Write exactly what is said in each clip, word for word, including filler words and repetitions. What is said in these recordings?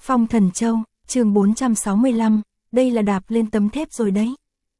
Phong Thần Châu, chương bốn trăm sáu mươi lăm, đây là đạp lên tấm thép rồi đấy.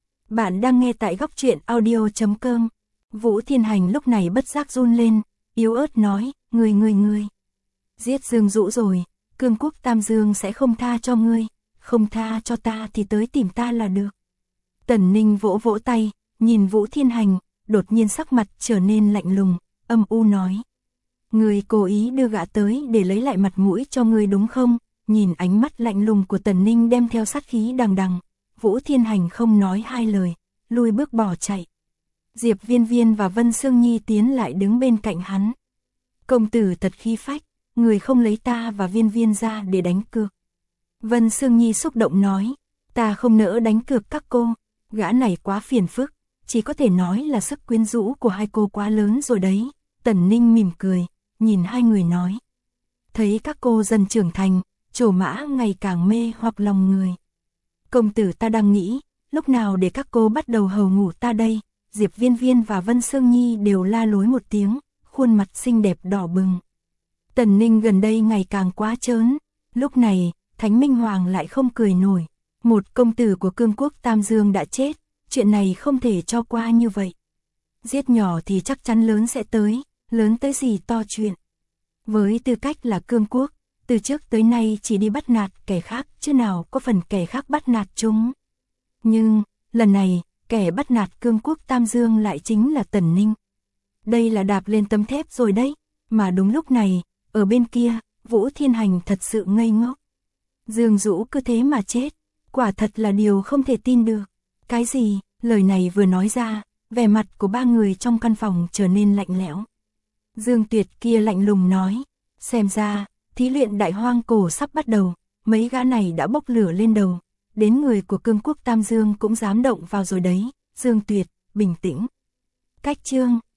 Bạn đang nghe tại góc truyện audio chấm com. Vũ Thiên Hành lúc này bất giác run lên, yếu ớt nói, người người người. Giết Dương Dũ rồi, Cương Quốc Tam Dương sẽ không tha cho ngươi, không tha cho ta thì tới tìm ta là được. Tần Ninh vỗ vỗ tay, nhìn Vũ Thiên Hành, đột nhiên sắc mặt trở nên lạnh lùng, âm u nói. Ngươi cố ý đưa gã tới để lấy lại mặt mũi cho ngươi đúng không? Nhìn ánh mắt lạnh lùng của Tần Ninh đem theo sát khí đằng đằng, Vũ Thiên Hành không nói hai lời, lui bước bỏ chạy. Diệp Viên Viên và Vân Sương Nhi tiến lại đứng bên cạnh hắn. Công tử thật khí phách, người không lấy ta và Viên Viên ra để đánh cược. Vân Sương Nhi xúc động nói, ta không nỡ đánh cược các cô, gã này quá phiền phức, chỉ có thể nói là sức quyến rũ của hai cô quá lớn rồi đấy. Tần Ninh mỉm cười, nhìn hai người nói. Thấy các cô dần trưởng thành, trổ mã ngày càng mê hoặc lòng người. Công tử ta đang nghĩ, lúc nào để các cô bắt đầu hầu ngủ ta đây? Diệp Viên Viên và Vân Sương Nhi đều la lối một tiếng, khuôn mặt xinh đẹp đỏ bừng. Tần Ninh gần đây ngày càng quá trớn, lúc này, Thánh Minh Hoàng lại không cười nổi. Một công tử của Cương Quốc Tam Dương đã chết, chuyện này không thể cho qua như vậy. Giết nhỏ thì chắc chắn lớn sẽ tới, lớn tới gì to chuyện. Với tư cách là Cương Quốc, từ trước tới nay chỉ đi bắt nạt kẻ khác chứ nào có phần kẻ khác bắt nạt chúng. Nhưng, lần này, kẻ bắt nạt Cương Quốc Tam Dương lại chính là Tần Ninh. Đây là đạp lên tấm thép rồi đấy, mà đúng lúc này, ở bên kia, Vũ Thiên Hành thật sự ngây ngốc. Dương Dũ cứ thế mà chết, quả thật là điều không thể tin được. Cái gì? Lời này vừa nói ra, vẻ mặt của ba người trong căn phòng trở nên lạnh lẽo. Dương Tuyệt kia lạnh lùng nói, xem ra, thí luyện đại hoang cổ sắp bắt đầu, mấy gã này đã bốc lửa lên đầu, đến người của Cương Quốc Tam Dương cũng dám động vào rồi đấy. Dương Tuyệt, bình tĩnh. Cách chương